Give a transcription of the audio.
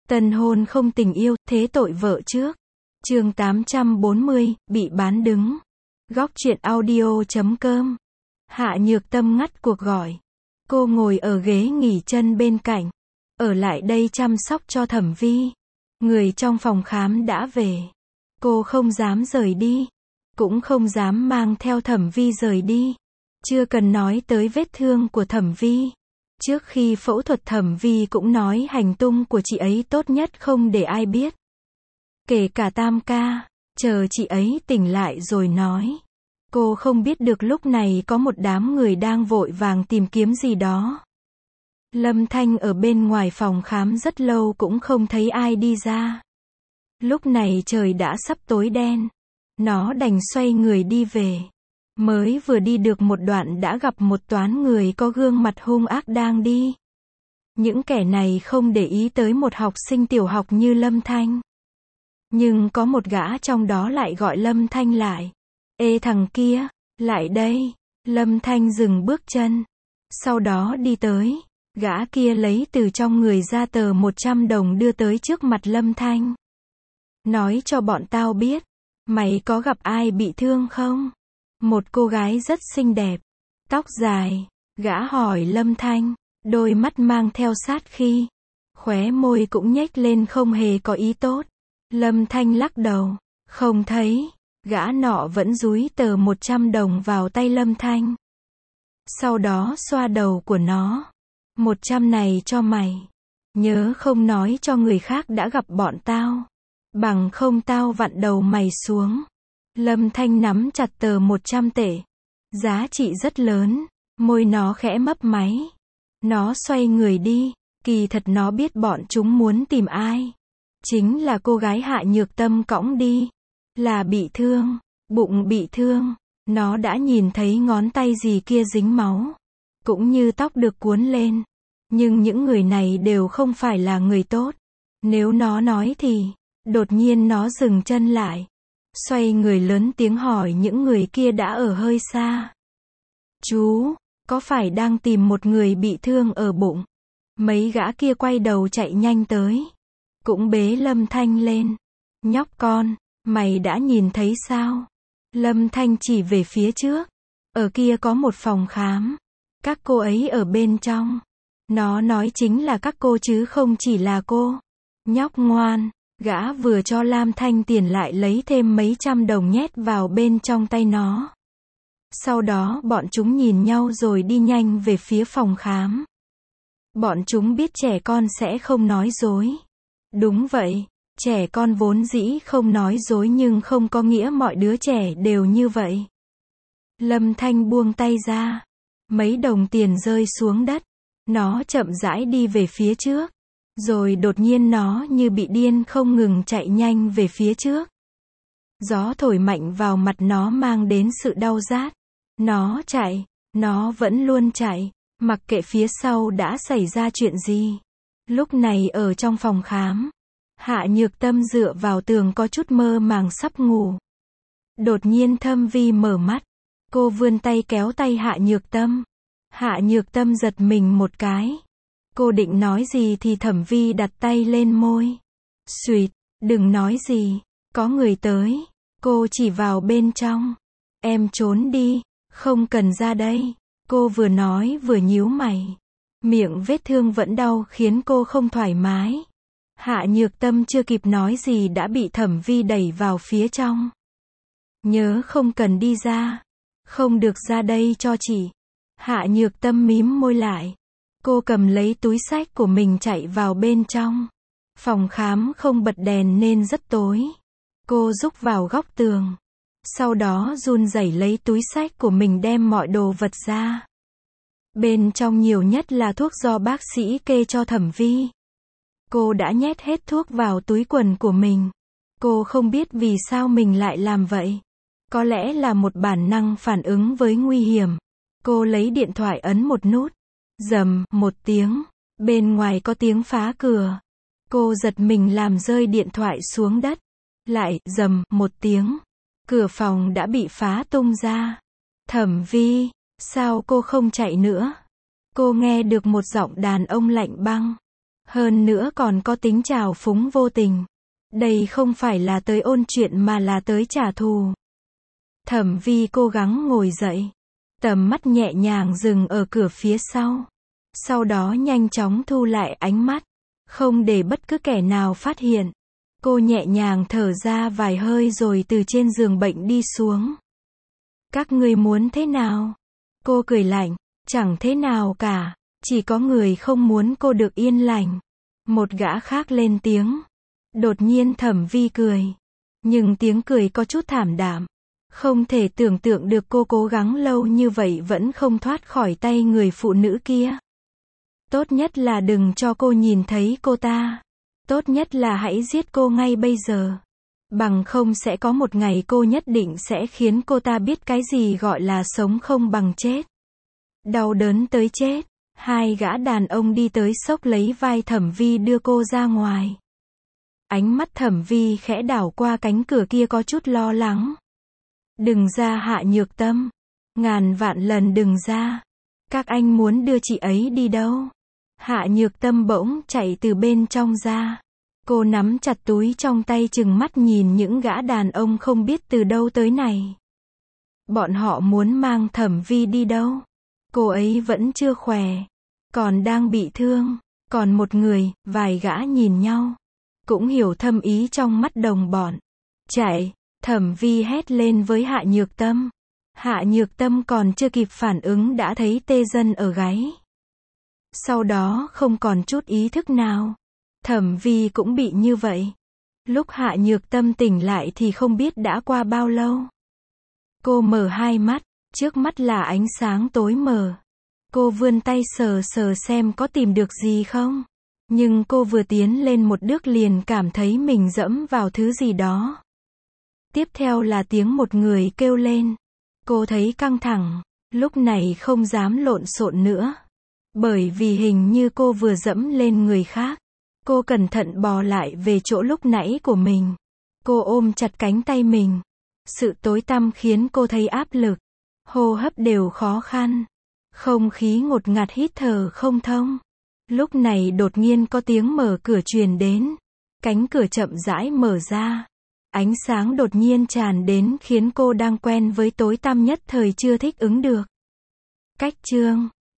Tân hôn không tình yêu, thế tội vợ trước. Chương 840, bị bán đứng. Góc truyện audio.com. Hạ Nhược Tâm ngắt cuộc gọi. Cô ngồi ở ghế nghỉ chân bên cạnh. Ở lại đây chăm sóc cho Thẩm Vi. Người trong phòng khám đã về. Cô không dám rời đi. Cũng không dám mang theo Thẩm Vi rời đi. Chưa cần nói tới vết thương của Thẩm Vi. Trước khi phẫu thuật Thẩm Vi cũng nói hành tung của chị ấy tốt nhất không để ai biết. Kể cả Tam ca, chờ chị ấy tỉnh lại rồi nói. Cô không biết được lúc này có một đám người đang vội vàng tìm kiếm gì đó. Lâm Thanh ở bên ngoài phòng khám rất lâu cũng không thấy ai đi ra. Lúc này trời đã sắp tối đen. Nó đành xoay người đi về. Mới vừa đi được một đoạn đã gặp một toán người có gương mặt hung ác đang đi. Những kẻ này không để ý tới một học sinh tiểu học như Lâm Thanh. Nhưng có một gã trong đó lại gọi Lâm Thanh lại. Ê thằng kia, lại đây. Lâm Thanh dừng bước chân. Sau đó đi tới. Gã kia lấy từ trong người ra tờ 100 đồng đưa tới trước mặt Lâm Thanh. Nói cho bọn tao biết. Mày có gặp ai bị thương không? Một cô gái rất xinh đẹp. Tóc dài. Gã hỏi Lâm Thanh. Đôi mắt mang theo sát khí. Khóe môi cũng nhếch lên không hề có ý tốt. Lâm Thanh lắc đầu. Không thấy. Gã nọ vẫn dúi tờ 100 đồng vào tay Lâm Thanh. Sau đó xoa đầu của nó. 100 này cho mày. Nhớ không nói cho người khác đã gặp bọn tao. Bằng không tao vặn đầu mày xuống. Lâm Thanh nắm chặt tờ 100 tệ. Giá trị rất lớn. Môi nó khẽ mấp máy. Nó xoay người đi. Kỳ thật nó biết bọn chúng muốn tìm ai. Chính là cô gái Hạ Nhược Tâm cõng đi. Là bị thương. Bụng bị thương. Nó đã nhìn thấy ngón tay gì kia dính máu. Cũng như tóc được cuốn lên. Nhưng những người này đều không phải là người tốt. Nếu nó nói thì. Đột nhiên nó dừng chân lại. Xoay người lớn tiếng hỏi những người kia đã ở hơi xa. Chú, có phải đang tìm một người bị thương ở bụng? Mấy gã kia quay đầu chạy nhanh tới. Cũng bế Lâm Thanh lên. Nhóc con, mày đã nhìn thấy sao? Lâm Thanh chỉ về phía trước. Ở kia có một phòng khám. Các cô ấy ở bên trong. Nó nói chính là các cô chứ không chỉ là cô. Nhóc ngoan. Gã vừa cho Lam Thanh tiền lại lấy thêm mấy trăm đồng nhét vào bên trong tay nó. Sau đó bọn chúng nhìn nhau rồi đi nhanh về phía phòng khám. Bọn chúng biết trẻ con sẽ không nói dối. Đúng vậy, trẻ con vốn dĩ không nói dối nhưng không có nghĩa mọi đứa trẻ đều như vậy. Lâm Thanh buông tay ra. Mấy đồng tiền rơi xuống đất. Nó chậm rãi đi về phía trước. Rồi đột nhiên nó như bị điên không ngừng chạy nhanh về phía trước. Gió thổi mạnh vào mặt nó mang đến sự đau rát. Nó chạy, nó vẫn luôn chạy, mặc kệ phía sau đã xảy ra chuyện gì. Lúc này ở trong phòng khám, Hạ Nhược Tâm dựa vào tường có chút mơ màng sắp ngủ. Đột nhiên Thẩm Vi mở mắt. Cô vươn tay kéo tay Hạ Nhược Tâm. Hạ Nhược Tâm giật mình một cái. Cô định nói gì thì Thẩm Vi đặt tay lên môi. Xuyệt, đừng nói gì, có người tới. Cô chỉ vào bên trong. Em trốn đi, không cần ra đây. Cô vừa nói vừa nhíu mày. Miệng vết thương vẫn đau khiến cô không thoải mái. Hạ Nhược Tâm chưa kịp nói gì đã bị Thẩm Vi đẩy vào phía trong. Nhớ không cần đi ra. Không được ra đây cho chị. Hạ Nhược Tâm mím môi lại. Cô cầm lấy túi xách của mình chạy vào bên trong. Phòng khám không bật đèn nên rất tối. Cô rúc vào góc tường. Sau đó run rẩy lấy túi xách của mình đem mọi đồ vật ra. Bên trong nhiều nhất là thuốc do bác sĩ kê cho Thẩm Vi. Cô đã nhét hết thuốc vào túi quần của mình. Cô không biết vì sao mình lại làm vậy. Có lẽ là một bản năng phản ứng với nguy hiểm. Cô lấy điện thoại ấn một nút. Rầm một tiếng. Bên ngoài có tiếng phá cửa. Cô giật mình làm rơi điện thoại xuống đất. Lại rầm một tiếng. Cửa phòng đã bị phá tung ra. Thẩm Vi, sao cô không chạy nữa? Cô nghe được một giọng đàn ông lạnh băng. Hơn nữa còn có tính trào phúng vô tình. Đây không phải là tới ôn chuyện mà là tới trả thù. Thẩm Vi cố gắng ngồi dậy. Tầm mắt nhẹ nhàng dừng ở cửa phía sau. Sau đó nhanh chóng thu lại ánh mắt. Không để bất cứ kẻ nào phát hiện. Cô nhẹ nhàng thở ra vài hơi rồi từ trên giường bệnh đi xuống. Các ngươi muốn thế nào? Cô cười lạnh. Chẳng thế nào cả. Chỉ có người không muốn cô được yên lành. Một gã khác lên tiếng. Đột nhiên Thẩm Vi cười. Nhưng tiếng cười có chút thảm đạm. Không thể tưởng tượng được cô cố gắng lâu như vậy vẫn không thoát khỏi tay người phụ nữ kia. Tốt nhất là đừng cho cô nhìn thấy cô ta. Tốt nhất là hãy giết cô ngay bây giờ. Bằng không sẽ có một ngày cô nhất định sẽ khiến cô ta biết cái gì gọi là sống không bằng chết. Đau đớn tới chết. Hai gã đàn ông đi tới xốc lấy vai Thẩm Vi đưa cô ra ngoài. Ánh mắt Thẩm Vi khẽ đảo qua cánh cửa kia có chút lo lắng. Đừng ra Hạ Nhược Tâm. Ngàn vạn lần đừng ra. Các anh muốn đưa chị ấy đi đâu? Hạ Nhược Tâm bỗng chạy từ bên trong ra. Cô nắm chặt túi trong tay trừng mắt nhìn những gã đàn ông không biết từ đâu tới này. Bọn họ muốn mang Thẩm Vi đi đâu? Cô ấy vẫn chưa khỏe. Còn đang bị thương. Còn một người, vài gã nhìn nhau. Cũng hiểu thâm ý trong mắt đồng bọn. Chạy! Thẩm Vi hét lên với Hạ Nhược Tâm. Hạ Nhược Tâm còn chưa kịp phản ứng đã thấy tê dần ở gáy. Sau đó không còn chút ý thức nào. Thẩm Vi cũng bị như vậy. Lúc Hạ Nhược Tâm tỉnh lại thì không biết đã qua bao lâu. Cô mở hai mắt, trước mắt là ánh sáng tối mờ. Cô vươn tay sờ sờ xem có tìm được gì không. Nhưng cô vừa tiến lên một bước liền cảm thấy mình dẫm vào thứ gì đó. Tiếp theo là tiếng một người kêu lên. Cô thấy căng thẳng, lúc này không dám lộn xộn nữa. Bởi vì hình như cô vừa dẫm lên người khác. Cô cẩn thận bò lại về chỗ lúc nãy của mình. Cô ôm chặt cánh tay mình. Sự tối tăm khiến cô thấy áp lực. Hô hấp đều khó khăn. Không khí ngột ngạt hít thở không thông. Lúc này đột nhiên có tiếng mở cửa truyền đến. Cánh cửa chậm rãi mở ra. Ánh sáng đột nhiên tràn đến khiến cô đang quen với tối tăm nhất thời chưa thích ứng được. Cách chương